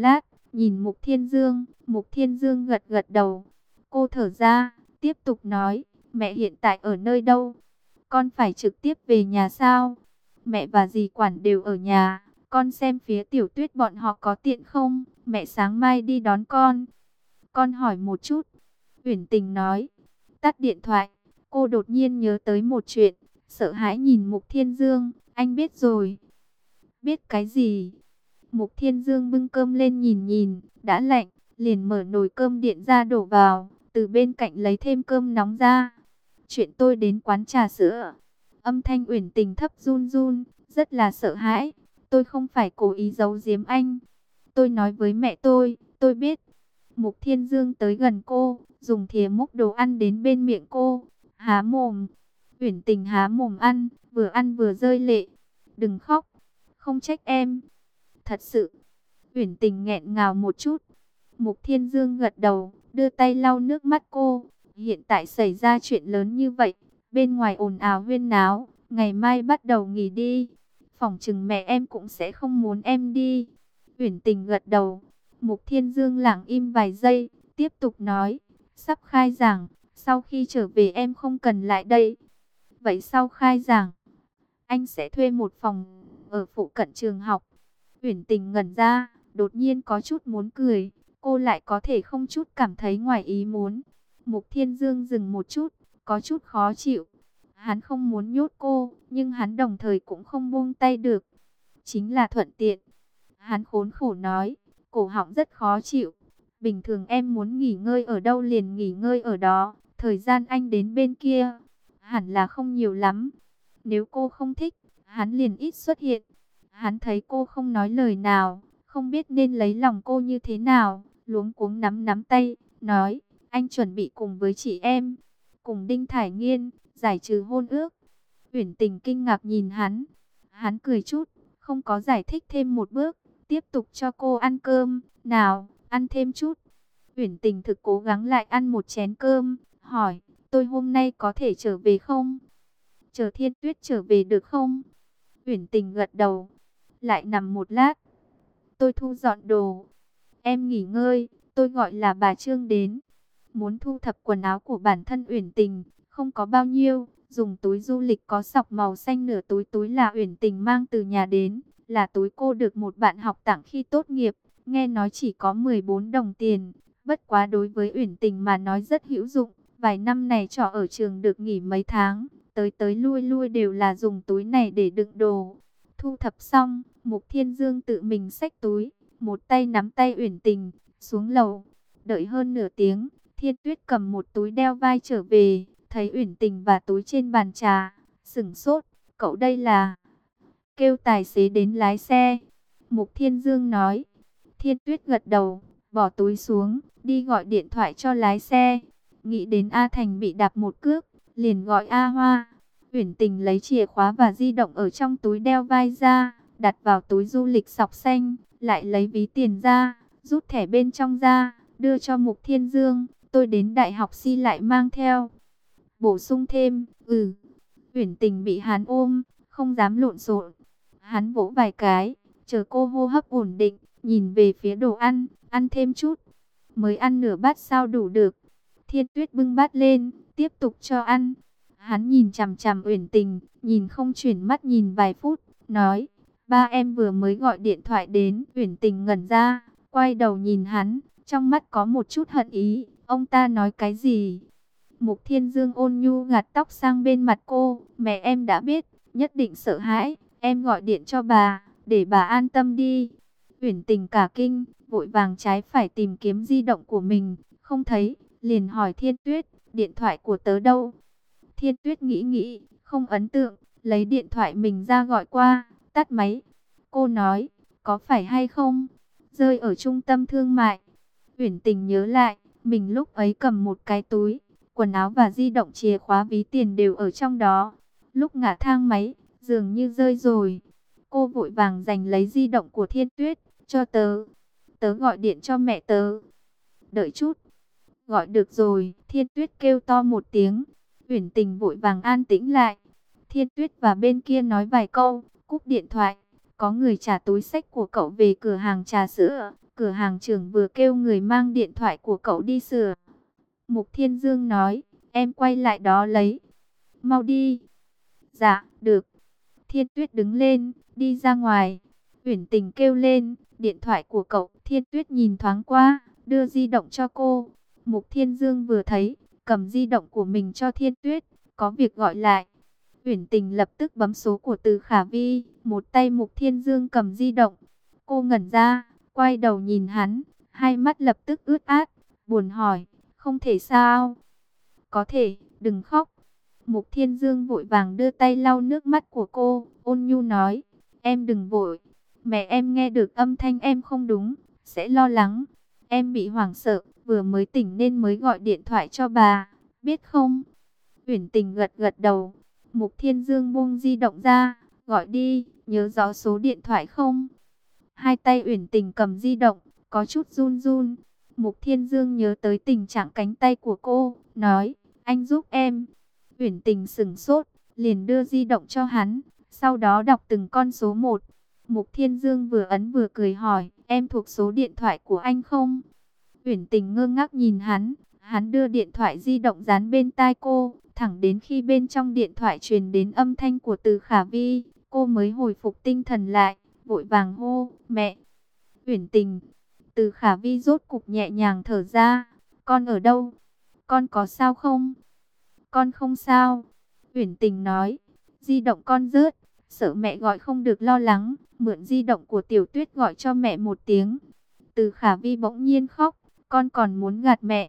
nhìn Mục Thiên Dương gật gật đầu. Cô thở ra, tiếp tục nói, mẹ hiện tại ở nơi đâu? Con phải trực tiếp về nhà sao? Mẹ và dì Quản đều ở nhà, con xem phía Tiểu Tuyết bọn họ có tiện không? Mẹ sáng mai đi đón con. Con hỏi một chút. Uyển Tình nói. Tắt điện thoại, cô đột nhiên nhớ tới một chuyện, sợ hãi nhìn Mục Thiên Dương, anh biết rồi. Biết cái gì? Mục Thiên Dương bưng cơm lên nhìn nhìn, đã lạnh, liền mở nồi cơm điện ra đổ vào, từ bên cạnh lấy thêm cơm nóng ra. Chuyện tôi đến quán trà sữa. Âm thanh Uyển Tình thấp run run, rất là sợ hãi. Tôi không phải cố ý giấu giếm anh. Tôi nói với mẹ tôi biết. Mục Thiên Dương tới gần cô, dùng thìa múc đồ ăn đến bên miệng cô. Há mồm. Uyển Tình há mồm ăn vừa rơi lệ. Đừng khóc, không trách em. Thật sự. Uyển Tình nghẹn ngào một chút. Mục Thiên Dương gật đầu, đưa tay lau nước mắt cô. Hiện tại xảy ra chuyện lớn như vậy, bên ngoài ồn ào huyên náo, ngày mai bắt đầu nghỉ đi. Phỏng chừng mẹ em cũng sẽ không muốn em đi. Uyển Tình gật đầu. Mục Thiên Dương lặng im vài giây, tiếp tục nói, sắp khai giảng, sau khi trở về em không cần lại đây. Vậy sau khai giảng, anh sẽ thuê một phòng ở phụ cận trường học. Uyển Tình ngẩn ra, đột nhiên có chút muốn cười, cô lại có thể không chút cảm thấy ngoài ý muốn. Mục Thiên Dương dừng một chút, có chút khó chịu. Hắn không muốn nhốt cô, nhưng hắn đồng thời cũng không buông tay được. Chính là thuận tiện. Hắn khốn khổ nói, cổ họng rất khó chịu. Bình thường em muốn nghỉ ngơi ở đâu liền nghỉ ngơi ở đó. Thời gian anh đến bên kia, hẳn là không nhiều lắm. Nếu cô không thích, hắn liền ít xuất hiện. Hắn thấy cô không nói lời nào, không biết nên lấy lòng cô như thế nào. Luống cuống nắm nắm tay, nói, anh chuẩn bị cùng với chị em, cùng Đinh Thải Nghiên, giải trừ hôn ước. Uyển Tình kinh ngạc nhìn hắn. Hắn cười chút, không có giải thích thêm một bước, tiếp tục cho cô ăn cơm. Nào, ăn thêm chút. Uyển Tình thực cố gắng lại ăn một chén cơm, hỏi, tôi hôm nay có thể trở về không? Chờ Thiên Tuyết trở về được không? Uyển Tình gật đầu, lại nằm một lát. Tôi thu dọn đồ. Em nghỉ ngơi, tôi gọi là bà Trương đến. Muốn thu thập quần áo của bản thân Uyển Tình, không có bao nhiêu. Dùng túi du lịch có sọc màu xanh, nửa túi là Uyển Tình mang từ nhà đến. Là túi cô được một bạn học tặng khi tốt nghiệp. Nghe nói chỉ có 14 đồng tiền. Bất quá đối với Uyển Tình mà nói rất hữu dụng. Vài năm này trọ ở trường được nghỉ mấy tháng. Tới tới lui lui đều là dùng túi này để đựng đồ. Thu thập xong, Mục Thiên Dương tự mình xách túi, một tay nắm tay Uyển Tình, xuống lầu. Đợi hơn nửa tiếng, Thiên Tuyết cầm một túi đeo vai trở về, thấy Uyển Tình và túi trên bàn trà, sửng sốt, cậu đây là... Kêu tài xế đến lái xe. Mục Thiên Dương nói. Thiên Tuyết gật đầu, bỏ túi xuống, đi gọi điện thoại cho lái xe. Nghĩ đến A Thành bị đạp một cước, liền gọi A Hoa. Uyển Tình lấy chìa khóa và di động ở trong túi đeo vai ra, đặt vào túi du lịch sọc xanh, lại lấy ví tiền ra, rút thẻ bên trong ra, đưa cho Mục Thiên Dương. Tôi đến đại học Si lại mang theo. Bổ sung thêm, Uyển Tình bị hắn ôm, không dám lộn xộn. Hắn vỗ vài cái, chờ cô hô hấp ổn định, nhìn về phía đồ ăn, ăn thêm chút. Mới ăn nửa bát sao đủ được. Thiên Tuyết bưng bát lên, tiếp tục cho ăn. Hắn nhìn chằm chằm Uyển Tình, nhìn không chuyển mắt nhìn vài phút, nói, ba em vừa mới gọi điện thoại đến. Uyển Tình ngẩn ra, quay đầu nhìn hắn, trong mắt có một chút hận ý. Ông ta nói cái gì? Mục Thiên Dương ôn nhu gạt tóc sang bên mặt cô, mẹ em đã biết, nhất định sợ hãi, em gọi điện cho bà, để bà an tâm đi. Uyển Tình cả kinh, vội vàng trái phải tìm kiếm di động của mình, không thấy, liền hỏi Thiên Tuyết, điện thoại của tớ đâu? Thiên Tuyết nghĩ nghĩ, không ấn tượng, lấy điện thoại mình ra gọi qua, tắt máy. Cô nói, có phải hay không? Rơi ở trung tâm thương mại. Uyển Tình nhớ lại, mình lúc ấy cầm một cái túi, quần áo và di động, chìa khóa, ví tiền đều ở trong đó. Lúc ngả thang máy, dường như rơi rồi. Cô vội vàng giành lấy di động của Thiên Tuyết, cho tớ. Tớ gọi điện cho mẹ tớ. Đợi chút. Gọi được rồi, Thiên Tuyết kêu to một tiếng. Uyển Tình vội vàng an tĩnh lại. Thiên Tuyết và bên kia nói vài câu, cúp điện thoại. Có người trả túi xách của cậu về cửa hàng trà sữa. cửa hàng trưởng vừa kêu người mang điện thoại của cậu đi sửa. Mục Thiên Dương nói, em quay lại đó lấy. Mau đi. Dạ, được. Thiên Tuyết đứng lên, đi ra ngoài. Uyển Tình kêu lên, điện thoại của cậu. Thiên Tuyết nhìn thoáng qua, đưa di động cho cô. Mục Thiên Dương vừa thấy, cầm di động của mình cho Thiên Tuyết, có việc gọi lại. Uyển Tình lập tức bấm số của Từ Khả Vi, một tay Mục Thiên Dương cầm di động. Cô ngẩn ra, quay đầu nhìn hắn, hai mắt lập tức ướt át, buồn hỏi, không thể sao? Có thể, đừng khóc. Mục Thiên Dương vội vàng đưa tay lau nước mắt của cô, ôn nhu nói, em đừng vội, mẹ em nghe được âm thanh em không đúng, sẽ lo lắng. Em bị hoảng sợ, vừa mới tỉnh nên mới gọi điện thoại cho bà, biết không? Uyển Tình gật gật đầu. Mục Thiên Dương buông di động ra, gọi đi, nhớ rõ số điện thoại không? Hai tay Uyển Tình cầm di động, có chút run run. Mục Thiên Dương nhớ tới tình trạng cánh tay của cô, nói, anh giúp em. Uyển Tình sững sốt, liền đưa di động cho hắn, sau đó đọc từng con số một. Mục Thiên Dương vừa ấn vừa cười hỏi, em thuộc số điện thoại của anh không? Uyển Tình ngơ ngác nhìn hắn đưa điện thoại di động dán bên tai cô, thẳng đến khi bên trong điện thoại truyền đến âm thanh của Từ Khả Vi, cô mới hồi phục tinh thần lại, vội vàng hô, mẹ. Uyển Tình. Từ Khả Vi rốt cục nhẹ nhàng thở ra, con ở đâu? Con có sao không? Con không sao. Uyển Tình nói, di động con rớt, sợ mẹ gọi không được lo lắng, mượn di động của Tiểu Tuyết gọi cho mẹ một tiếng. Từ Khả Vi bỗng nhiên khóc, con còn muốn gạt mẹ.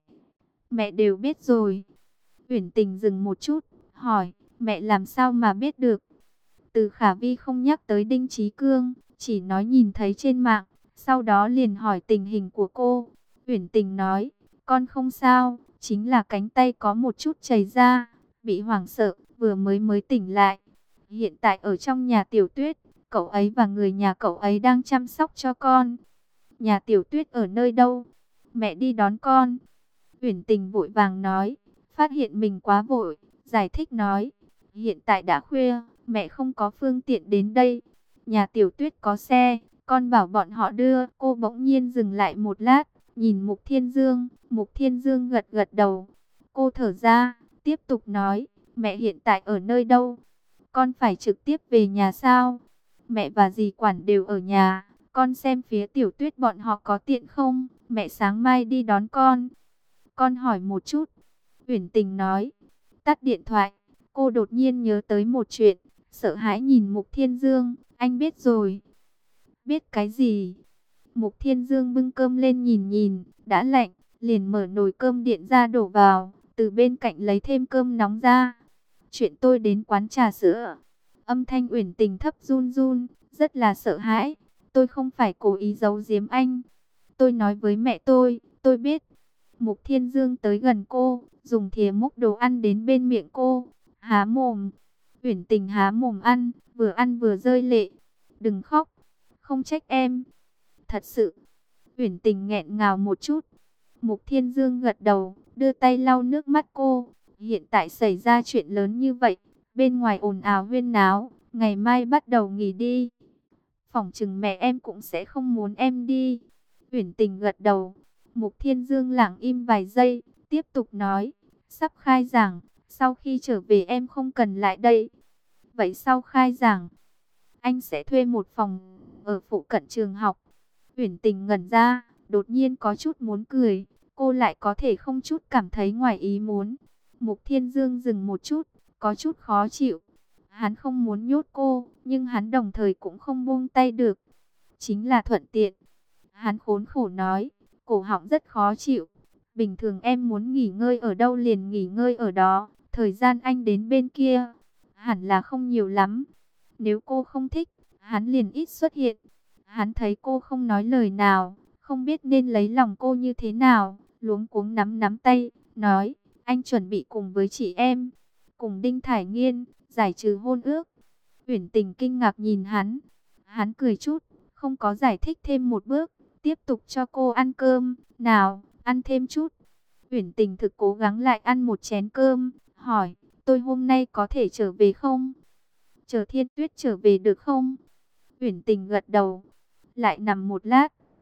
Mẹ đều biết rồi. Uyển Tình dừng một chút, hỏi, mẹ làm sao mà biết được? Từ Khả Vi không nhắc tới Đinh Chí Cương, chỉ nói nhìn thấy trên mạng, sau đó liền hỏi tình hình của cô. Uyển Tình nói, con không sao, chính là cánh tay có một chút chảy ra, bị hoảng sợ, vừa mới tỉnh lại. Hiện tại ở trong nhà Tiểu Tuyết, cậu ấy và người nhà cậu ấy đang chăm sóc cho con. Nhà Tiểu Tuyết ở nơi đâu? Mẹ đi đón con. Uyển Tình vội vàng nói, phát hiện mình quá vội, giải thích nói, hiện tại đã khuya, mẹ không có phương tiện đến đây. Nhà Tiểu Tuyết có xe, con bảo bọn họ đưa. Cô bỗng nhiên dừng lại một lát, nhìn Mục Thiên Dương. Mục Thiên Dương gật gật đầu. Cô thở ra, tiếp tục nói, mẹ hiện tại ở nơi đâu? Con phải trực tiếp về nhà sao? Mẹ và dì Quản đều ở nhà, con xem phía Tiểu Tuyết bọn họ có tiện không? Mẹ sáng mai đi đón con. Con hỏi một chút. Uyển Tình nói. Tắt điện thoại, cô đột nhiên nhớ tới một chuyện, sợ hãi nhìn Mục Thiên Dương, anh biết rồi. Biết cái gì? Mục Thiên Dương bưng cơm lên nhìn nhìn, đã lạnh, liền mở nồi cơm điện ra đổ vào, từ bên cạnh lấy thêm cơm nóng ra. Chuyện tôi đến quán trà sữa. Âm thanh Uyển Tình thấp run run, rất là sợ hãi. Tôi không phải cố ý giấu giếm anh. Tôi nói với mẹ tôi biết. Mục Thiên Dương tới gần cô, dùng thìa múc đồ ăn đến bên miệng cô, há mồm. Uyển Tình há mồm ăn vừa rơi lệ. Đừng khóc, không trách em. Thật sự. Uyển Tình nghẹn ngào một chút. Mục Thiên Dương gật đầu, đưa tay lau nước mắt cô. Hiện tại xảy ra chuyện lớn như vậy, bên ngoài ồn ào huyên náo, ngày mai bắt đầu nghỉ đi. Phỏng chừng mẹ em cũng sẽ không muốn em đi. Uyển Tình gật đầu. Mục Thiên Dương lặng im vài giây, tiếp tục nói, sắp khai giảng, sau khi trở về em không cần lại đây. Vậy sau khai giảng, anh sẽ thuê một phòng ở phụ cận trường học. Uyển Tình ngẩn ra, đột nhiên có chút muốn cười, cô lại có thể không chút cảm thấy ngoài ý muốn. Mục Thiên Dương dừng một chút, có chút khó chịu. Hắn không muốn nhốt cô, nhưng hắn đồng thời cũng không buông tay được. Chính là thuận tiện. Hắn khốn khổ nói, cổ họng rất khó chịu. Bình thường em muốn nghỉ ngơi ở đâu liền nghỉ ngơi ở đó. Thời gian anh đến bên kia, hẳn là không nhiều lắm. Nếu cô không thích, hắn liền ít xuất hiện. Hắn thấy cô không nói lời nào, không biết nên lấy lòng cô như thế nào. Luống cuống nắm nắm tay, nói, anh chuẩn bị cùng với chị em, cùng Đinh Thải Nghiên, giải trừ hôn ước. Uyển Tình kinh ngạc nhìn hắn. Hắn cười chút, không có giải thích thêm một bước, tiếp tục cho cô ăn cơm. Nào, ăn thêm chút. Uyển Tình thực cố gắng lại ăn một chén cơm, hỏi, tôi hôm nay có thể trở về không? Chờ Thiên Tuyết trở về được không? Uyển Tình gật đầu, lại nằm một lát.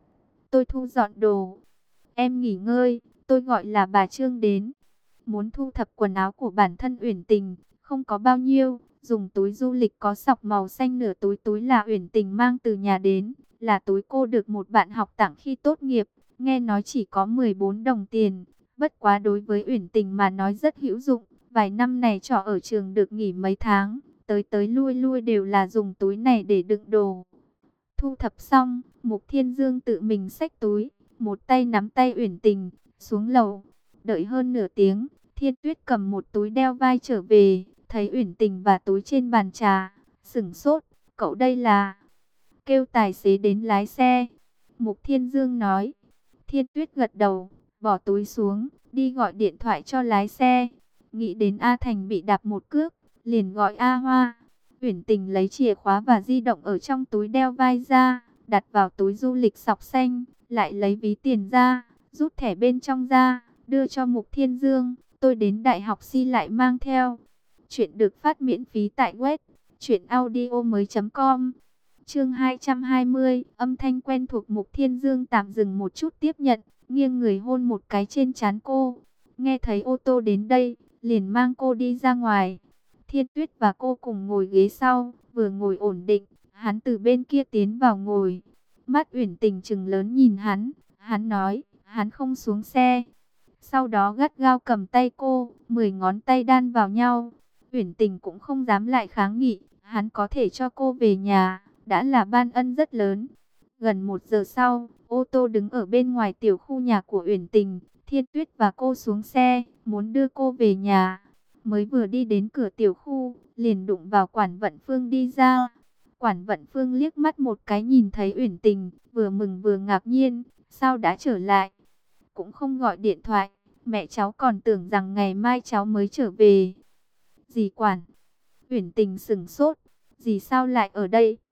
tôi thu dọn đồ. Em nghỉ ngơi, tôi gọi là bà Trương đến. Muốn thu thập quần áo của bản thân Uyển Tình, không có bao nhiêu, dùng túi du lịch có sọc màu xanh, nửa túi túi là Uyển Tình mang từ nhà đến, là túi cô được một bạn học tặng khi tốt nghiệp, nghe nói chỉ có 14 đồng tiền, bất quá đối với Uyển Tình mà nói rất hữu dụng, vài năm này trọ ở trường được nghỉ mấy tháng, tới tới lui lui đều là dùng túi này để đựng đồ. Thu thập xong, Mục Thiên Dương tự mình xách túi, một tay nắm tay Uyển Tình, xuống lầu. Đợi hơn nửa tiếng, Thiên Tuyết cầm một túi đeo vai trở về, thấy Uyển Tình và túi trên bàn trà, sửng sốt, cậu đây là... Kêu tài xế đến lái xe. Mục Thiên Dương nói. Thiên Tuyết gật đầu, bỏ túi xuống, đi gọi điện thoại cho lái xe. Nghĩ đến A Thành bị đạp một cước, liền gọi A Hoa. Uyển Tình lấy chìa khóa và di động ở trong túi đeo vai ra, đặt vào túi du lịch sọc xanh, lại lấy ví tiền ra, rút thẻ bên trong ra, đưa cho Mục Thiên Dương. Tôi đến đại học Si lại mang theo. Chuyện được phát miễn phí tại web truyệnaudiomoi.com. Chương 220, âm thanh quen thuộc. Mục Thiên Dương tạm dừng một chút tiếp nhận, nghiêng người hôn một cái trên trán cô. Nghe thấy ô tô đến đây, liền mang cô đi ra ngoài. Thiên Tuyết và cô cùng ngồi ghế sau, vừa ngồi ổn định, hắn từ bên kia tiến vào ngồi. Mắt Uyển Tình trừng lớn nhìn hắn nói, hắn không xuống xe. Sau đó gắt gao cầm tay cô, 10 ngón tay đan vào nhau. Uyển Tình cũng không dám lại kháng nghị, hắn có thể cho cô về nhà, đã là ban ân rất lớn. Gần 1 giờ sau, ô tô đứng ở bên ngoài tiểu khu nhà của Uyển Tình. Thiên Tuyết và cô xuống xe, muốn đưa cô về nhà. Mới vừa đi đến cửa tiểu khu, liền đụng vào Quản Vận Phương đi ra. Quản Vận Phương liếc mắt một cái nhìn thấy Uyển Tình, vừa mừng vừa ngạc nhiên, sao đã trở lại? Cũng không gọi điện thoại, mẹ cháu còn tưởng rằng ngày mai cháu mới trở về. Dì Quản. Uyển Tình sửng sốt, dì sao lại ở đây?